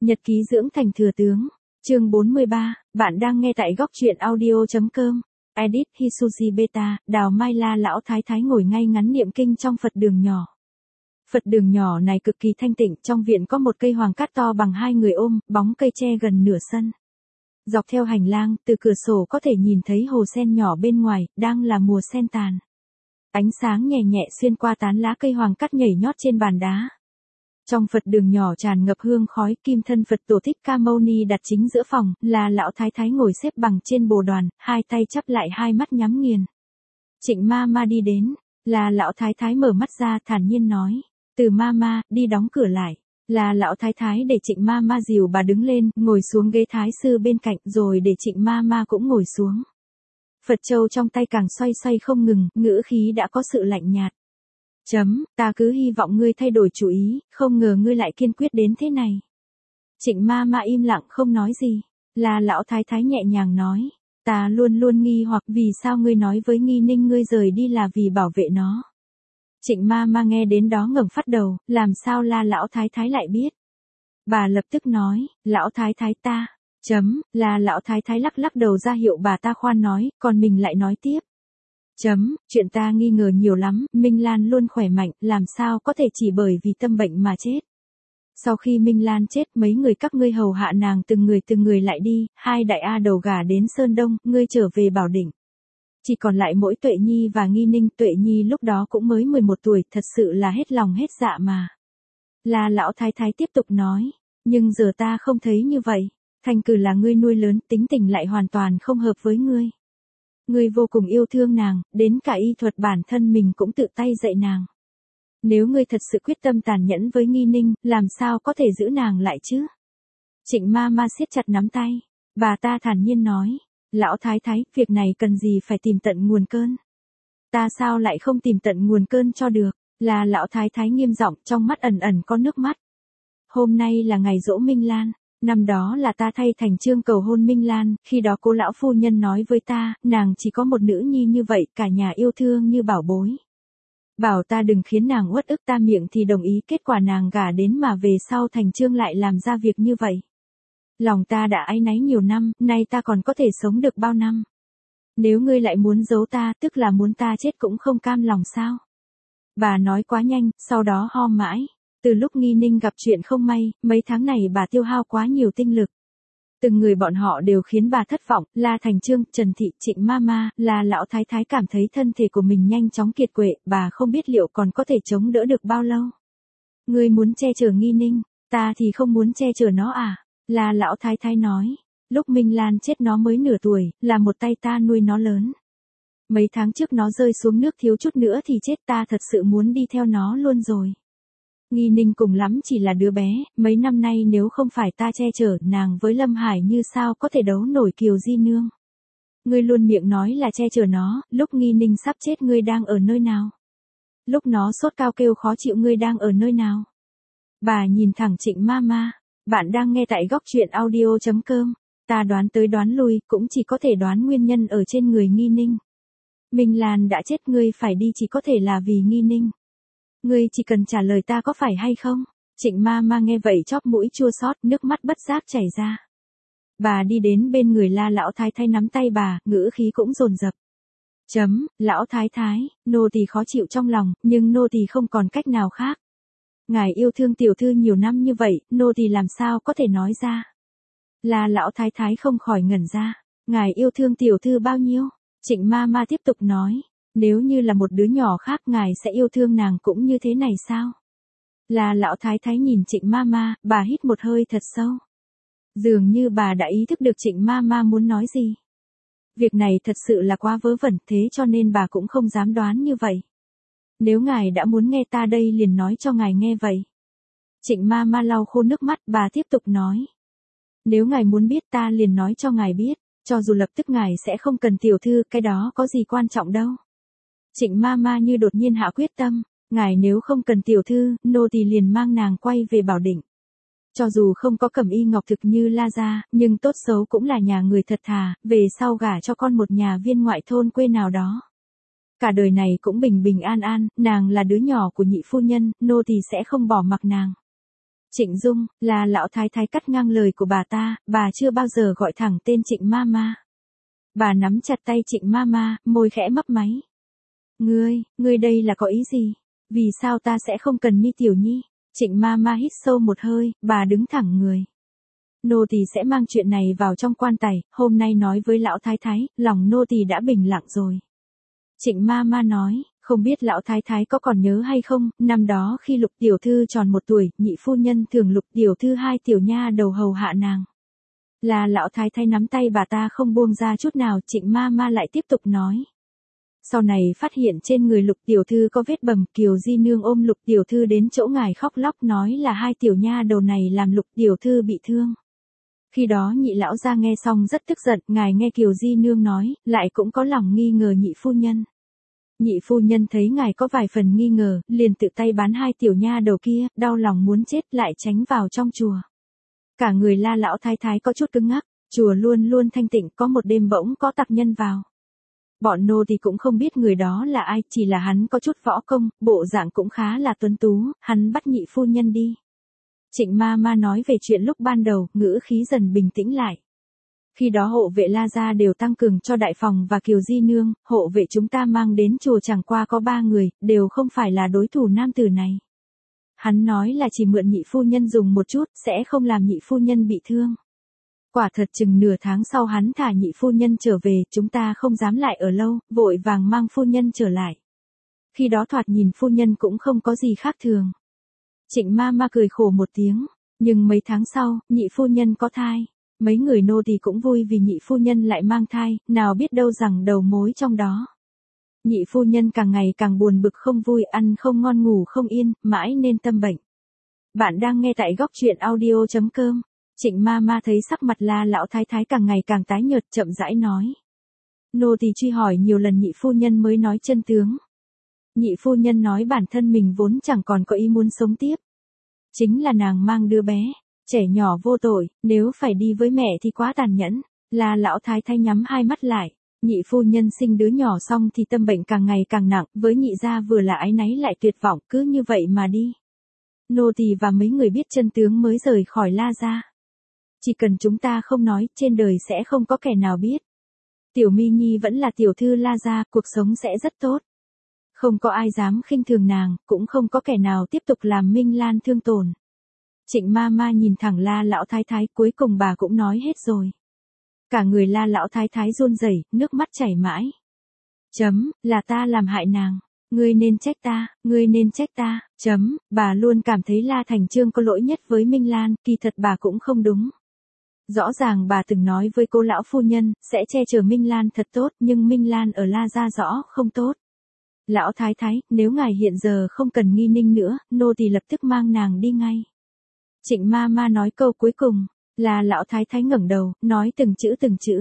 Nhật ký dưỡng thành thừa tướng. Chương 43, bạn đang nghe tại góc truyện audio.com. Edit Hisuji Beta, Đào Mai La lão thái thái ngồi ngay ngắn niệm kinh trong Phật đường nhỏ. Phật đường nhỏ này cực kỳ thanh tịnh, trong viện có một cây hoàng cát to bằng hai người ôm, bóng cây che gần nửa sân. Dọc theo hành lang, từ cửa sổ có thể nhìn thấy hồ sen nhỏ bên ngoài, đang là mùa sen tàn. Ánh sáng nhẹ nhẹ xuyên qua tán lá cây hoàng cát nhảy nhót trên bàn đá. Trong Phật đường nhỏ tràn ngập hương khói, kim thân Phật Tổ Thích Ca Mâu Ni đặt chính giữa phòng, là lão thái thái ngồi xếp bằng trên bồ đoàn, hai tay chắp lại, hai mắt nhắm nghiền. Trịnh ma ma đi đến, là lão thái thái mở mắt ra thản nhiên nói, Từ ma ma, đi đóng cửa lại. Là lão thái thái để Trịnh ma ma dìu bà đứng lên, ngồi xuống ghế thái sư bên cạnh, rồi để Trịnh ma ma cũng ngồi xuống. Phật châu trong tay càng xoay xoay không ngừng, ngữ khí đã có sự lạnh nhạt. Ta cứ hy vọng ngươi thay đổi chủ ý, không ngờ ngươi lại kiên quyết đến thế này. Trịnh ma ma im lặng không nói gì. Là lão thái thái nhẹ nhàng nói, ta luôn luôn nghi hoặc vì sao ngươi nói với Nghi Ninh ngươi rời đi là vì bảo vệ nó. Trịnh ma ma nghe đến đó ngẩng phát đầu, làm sao là lão thái thái lại biết. Bà lập tức nói, lão thái thái ta. Là lão thái thái lắc lắc đầu ra hiệu bà ta khoan nói, còn mình lại nói tiếp. Chuyện ta nghi ngờ nhiều lắm, Minh Lan luôn khỏe mạnh, làm sao có thể chỉ bởi vì tâm bệnh mà chết. Sau khi Minh Lan chết, mấy người các ngươi hầu hạ nàng từng người lại đi, hai đại A đầu gả đến Sơn Đông, ngươi trở về Bảo Định. Chỉ còn lại mỗi Tuệ Nhi và Nghi Ninh, Tuệ Nhi lúc đó cũng mới 11 tuổi, thật sự là hết lòng hết dạ mà. Là lão thái thái tiếp tục nói, nhưng giờ ta không thấy như vậy, Thành Cử là ngươi nuôi lớn, tính tình lại hoàn toàn không hợp với ngươi. Ngươi vô cùng yêu thương nàng, đến cả y thuật bản thân mình cũng tự tay dạy nàng. Nếu ngươi thật sự quyết tâm tàn nhẫn với Nghi Ninh, làm sao có thể giữ nàng lại chứ? Trịnh ma ma siết chặt nắm tay. Bà ta thản nhiên nói, lão thái thái, việc này cần gì phải tìm tận nguồn cơn? Ta sao lại không tìm tận nguồn cơn cho được? Là lão thái thái nghiêm giọng, trong mắt ẩn ẩn có nước mắt. Hôm nay là ngày giỗ Minh Lan. Năm đó là ta thay Thành Chương cầu hôn Minh Lan, khi đó cô lão phu nhân nói với ta, nàng chỉ có một nữ nhi như vậy, cả nhà yêu thương như bảo bối. Bảo ta đừng khiến nàng uất ức, ta miệng thì đồng ý, kết quả nàng gả đến mà về sau Thành Chương lại làm ra việc như vậy. Lòng ta đã áy náy nhiều năm, nay ta còn có thể sống được bao năm. Nếu ngươi lại muốn giấu ta, tức là muốn ta chết cũng không cam lòng sao? Bà nói quá nhanh, sau đó ho mãi. Từ lúc Nghi Ninh gặp chuyện không may, mấy tháng này bà tiêu hao quá nhiều tinh lực. Từng người bọn họ đều khiến bà thất vọng, La Thành Chương, Trần Thị, Trịnh ma ma, là lão thái thái cảm thấy thân thể của mình nhanh chóng kiệt quệ, bà không biết liệu còn có thể chống đỡ được bao lâu. Ngươi muốn che chở Nghi Ninh, ta thì không muốn che chở nó à? Là lão thái thái nói, lúc Minh Lan chết nó mới nửa tuổi, là một tay ta nuôi nó lớn. Mấy tháng trước nó rơi xuống nước thiếu chút nữa thì chết, ta thật sự muốn đi theo nó luôn rồi. Nghi Ninh cùng lắm chỉ là đứa bé, mấy năm nay nếu không phải ta che chở nàng với Lâm Hải như sao có thể đấu nổi Kiều Di Nương. Ngươi luôn miệng nói là che chở nó, lúc Nghi Ninh sắp chết ngươi đang ở nơi nào? Lúc nó sốt cao kêu khó chịu ngươi đang ở nơi nào? Bà nhìn thẳng Trịnh ma ma, bạn đang nghe tại góc truyện audio.com, ta đoán tới đoán lui, cũng chỉ có thể đoán nguyên nhân ở trên người Nghi Ninh. Minh Lan đã chết, ngươi phải đi chỉ có thể là vì Nghi Ninh. Ngươi chỉ cần trả lời ta có phải hay không? Trịnh ma ma nghe vậy chóp mũi chua xót, nước mắt bất giác chảy ra. Bà đi đến bên người La lão thái thái nắm tay bà, ngữ khí cũng dồn dập. Lão thái thái, nô tỳ khó chịu trong lòng, nhưng nô tỳ không còn cách nào khác. Ngài yêu thương tiểu thư nhiều năm như vậy, nô tỳ làm sao có thể nói ra? La lão thái thái không khỏi ngẩn ra. Ngài yêu thương tiểu thư bao nhiêu? Trịnh ma ma tiếp tục nói. Nếu như là một đứa nhỏ khác, ngài sẽ yêu thương nàng cũng như thế này sao? Là lão thái thái nhìn Trịnh ma ma, bà hít một hơi thật sâu. Dường như bà đã ý thức được Trịnh ma ma muốn nói gì. Việc này thật sự là quá vớ vẩn, thế cho nên bà cũng không dám đoán như vậy. Nếu ngài đã muốn nghe ta đây liền nói cho ngài nghe vậy. Trịnh ma ma lau khô nước mắt, bà tiếp tục nói. Nếu ngài muốn biết ta liền nói cho ngài biết, cho dù lập tức ngài sẽ không cần tiểu thư, cái đó có gì quan trọng đâu. Trịnh ma ma như đột nhiên hạ quyết tâm, ngài nếu không cần tiểu thư, nô tỳ liền mang nàng quay về Bảo Định. Cho dù không có cẩm y ngọc thực như La gia, nhưng tốt xấu cũng là nhà người thật thà, về sau gả cho con một nhà viên ngoại thôn quê nào đó. Cả đời này cũng bình bình an an, nàng là đứa nhỏ của nhị phu nhân, nô tỳ sẽ không bỏ mặc nàng. Trịnh Dung, là lão thái thái cắt ngang lời của bà chưa bao giờ gọi thẳng tên Trịnh Mama. Bà nắm chặt tay Trịnh Mama, môi khẽ mấp máy. Ngươi đây là có ý gì? Vì sao ta sẽ không cần Mi Tiểu Nhi? Trịnh Mama hít sâu một hơi, bà đứng thẳng người. Nô tỳ sẽ mang chuyện này vào trong quan tài, hôm nay nói với lão thái thái, lòng nô tỳ đã bình lặng rồi. Trịnh Mama nói, không biết lão thái thái có còn nhớ hay không, năm đó khi Lục tiểu thư tròn 1 tuổi, nhị phu nhân thường Lục tiểu thư 2 tiểu nha đầu hầu hạ nàng. Là lão thái thái nắm tay bà ta không buông ra chút nào, Trịnh Mama lại tiếp tục nói. Sau này phát hiện trên người Lục tiểu thư có vết bầm, Kiều Di nương ôm Lục tiểu thư đến chỗ ngài khóc lóc nói là 2 tiểu nha đầu này làm Lục tiểu thư bị thương. Khi đó nhị lão gia nghe xong rất tức giận, ngài nghe Kiều Di nương nói, lại cũng có lòng nghi ngờ nhị phu nhân. Nhị phu nhân thấy ngài có vài phần nghi ngờ, liền tự tay bán 2 tiểu nha đầu kia, đau lòng muốn chết lại tránh vào trong chùa. Cả người La lão thái thái có chút cứng ngắc, chùa luôn luôn thanh tịnh, có một đêm bỗng có tặc nhân vào. Bọn nô thì cũng không biết người đó là ai, chỉ là hắn có chút võ công, bộ dạng cũng khá là tuấn tú, hắn bắt nhị phu nhân đi. Trịnh Mama nói về chuyện lúc ban đầu, ngữ khí dần bình tĩnh lại. Khi đó hộ vệ La gia đều tăng cường cho Đại Phòng và Kiều Di nương, hộ vệ chúng ta mang đến chùa chẳng qua có 3 người, đều không phải là đối thủ nam tử này. Hắn nói là chỉ mượn nhị phu nhân dùng một chút, sẽ không làm nhị phu nhân bị thương. Quả thật chừng nửa tháng sau hắn thả nhị phu nhân trở về, chúng ta không dám lại ở lâu, vội vàng mang phu nhân trở lại. Khi đó thoạt nhìn phu nhân cũng không có gì khác thường. Trịnh Mama cười khổ một tiếng, nhưng mấy tháng sau, nhị phu nhân có thai. Mấy người nô tỳ cũng vui vì nhị phu nhân lại mang thai, nào biết đâu rằng đầu mối trong đó. Nhị phu nhân càng ngày càng buồn bực không vui, ăn không ngon ngủ không yên, mãi nên tâm bệnh. Bạn đang nghe tại góc truyện audio.com. Trịnh Mama thấy sắc mặt La lão thái thái càng ngày càng tái nhợt, chậm rãi nói. Nô tỳ truy hỏi nhiều lần nhị phu nhân mới nói chân tướng. Nhị phu nhân nói bản thân mình vốn chẳng còn có ý muốn sống tiếp. Chính là nàng mang đứa bé, trẻ nhỏ vô tội, nếu phải đi với mẹ thì quá tàn nhẫn. La lão thái thái nhắm hai mắt lại. Nhị phu nhân sinh đứa nhỏ xong thì tâm bệnh càng ngày càng nặng, với nhị gia vừa là áy náy lại tuyệt vọng, cứ như vậy mà đi. Nô tỳ và mấy người biết chân tướng mới rời khỏi La gia. Chỉ cần chúng ta không nói, trên đời sẽ không có kẻ nào biết. Tiểu Mi Nhi vẫn là tiểu thư La gia, cuộc sống sẽ rất tốt. Không có ai dám khinh thường nàng, cũng không có kẻ nào tiếp tục làm Minh Lan thương tổn. Trịnh Mama nhìn thẳng La lão thái thái, cuối cùng bà cũng nói hết rồi. Cả người La lão thái thái run rẩy, nước mắt chảy mãi. Là ta làm hại nàng. Ngươi nên trách ta. Bà luôn cảm thấy La Thành Chương có lỗi nhất với Minh Lan, kỳ thật bà cũng không đúng. Rõ ràng bà từng nói với cô lão phu nhân, sẽ che chở Minh Lan thật tốt, nhưng Minh Lan ở La gia rõ không tốt. Lão thái thái, nếu ngài hiện giờ không cần nghi ninh nữa, nô tỳ lập tức mang nàng đi ngay. Trịnh Mama nói câu cuối cùng, là lão thái thái ngẩng đầu, nói từng chữ.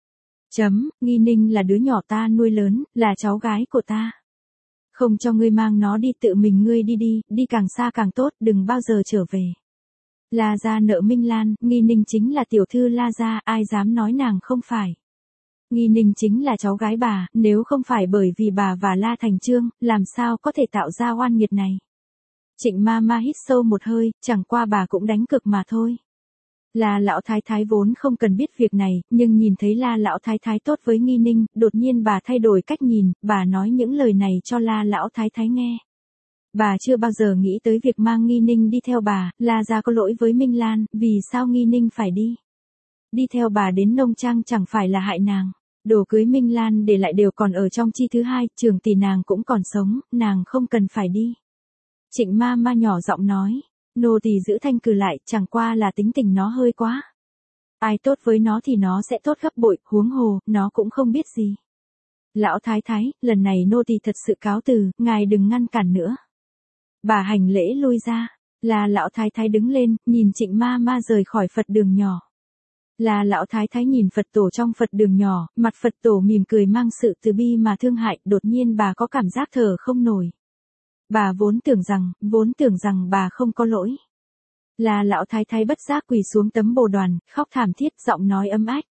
Nghi ninh là đứa nhỏ ta nuôi lớn, là cháu gái của ta. Không cho ngươi mang nó đi, tự mình ngươi đi càng xa càng tốt, đừng bao giờ trở về. La gia nợ Minh Lan, Nghi ninh chính là tiểu thư La gia, ai dám nói nàng không phải. Nghi ninh chính là cháu gái bà, nếu không phải bởi vì bà và La Thành Chương, làm sao có thể tạo ra oan nghiệt này. Trịnh Mama hít sâu một hơi, chẳng qua bà cũng đánh cược mà thôi. La lão thái thái vốn không cần biết việc này, nhưng nhìn thấy La lão thái thái tốt với Nghi ninh, đột nhiên bà thay đổi cách nhìn, bà nói những lời này cho La lão thái thái nghe. Bà chưa bao giờ nghĩ tới việc mang Nghi ninh đi theo bà, La gia có lỗi với Minh Lan, vì sao Nghi ninh phải đi. Đi theo bà đến nông trang chẳng phải là hại nàng. Đồ cưới Minh Lan để lại đều còn ở trong chi thứ hai, Trường tỷ nàng cũng còn sống, nàng không cần phải đi. Trịnh Mama nhỏ giọng nói, nô tỳ giữ thanh cử lại, chẳng qua là tính tình nó hơi quá. Ai tốt với nó thì nó sẽ tốt gấp bội, huống hồ, nó cũng không biết gì. Lão thái thái, lần này nô tỳ thật sự cáo từ, ngài đừng ngăn cản nữa. Bà hành lễ lui ra, là lão thái thái đứng lên, nhìn Trịnh Mama rời khỏi Phật đường nhỏ. Là lão thái thái nhìn Phật tổ trong Phật đường nhỏ, mặt Phật tổ mỉm cười mang sự từ bi mà thương hại, đột nhiên bà có cảm giác thở không nổi. Bà vốn tưởng rằng bà không có lỗi. Là lão thái thái bất giác quỳ xuống tấm bồ đoàn, khóc thảm thiết, giọng nói ấm ách.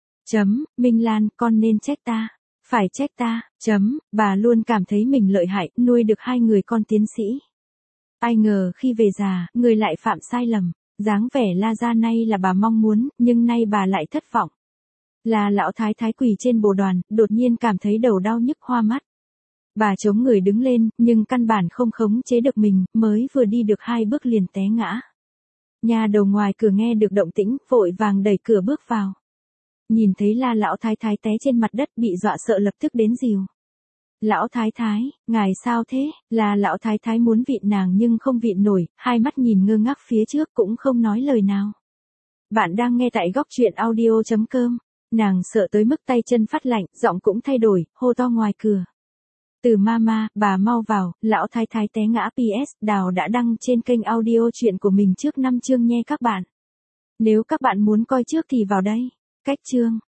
Minh Lan, con nên trách ta. Phải trách ta. Bà luôn cảm thấy mình lợi hại, nuôi được 2 người con tiến sĩ. Ai ngờ khi về già, người lại phạm sai lầm. Dáng vẻ La gia nay là bà mong muốn, nhưng nay bà lại thất vọng. Là lão thái thái quỳ trên bồ đoàn, đột nhiên cảm thấy đầu đau nhức hoa mắt. Bà chống người đứng lên, nhưng căn bản không khống chế được mình, mới vừa đi được 2 bước liền té ngã. Nhà đầu ngoài cửa nghe được động tĩnh, vội vàng đẩy cửa bước vào. Nhìn thấy La lão thái thái té trên mặt đất bị dọa sợ lập tức đến dìu. Lão thái thái, ngài sao thế? Là lão thái thái muốn vịn nàng nhưng không vịn nổi, hai mắt nhìn ngơ ngác phía trước cũng không nói lời nào. Bạn đang nghe tại góc truyện audio.com. Nàng sợ tới mức tay chân phát lạnh, giọng cũng thay đổi, hô to ngoài cửa. Từ mama, bà mau vào, lão thái thái té ngã. PS, Đào đã đăng trên kênh audio truyện của mình trước 5 chương nha các bạn. Nếu các bạn muốn coi trước thì vào đây. Cách chương.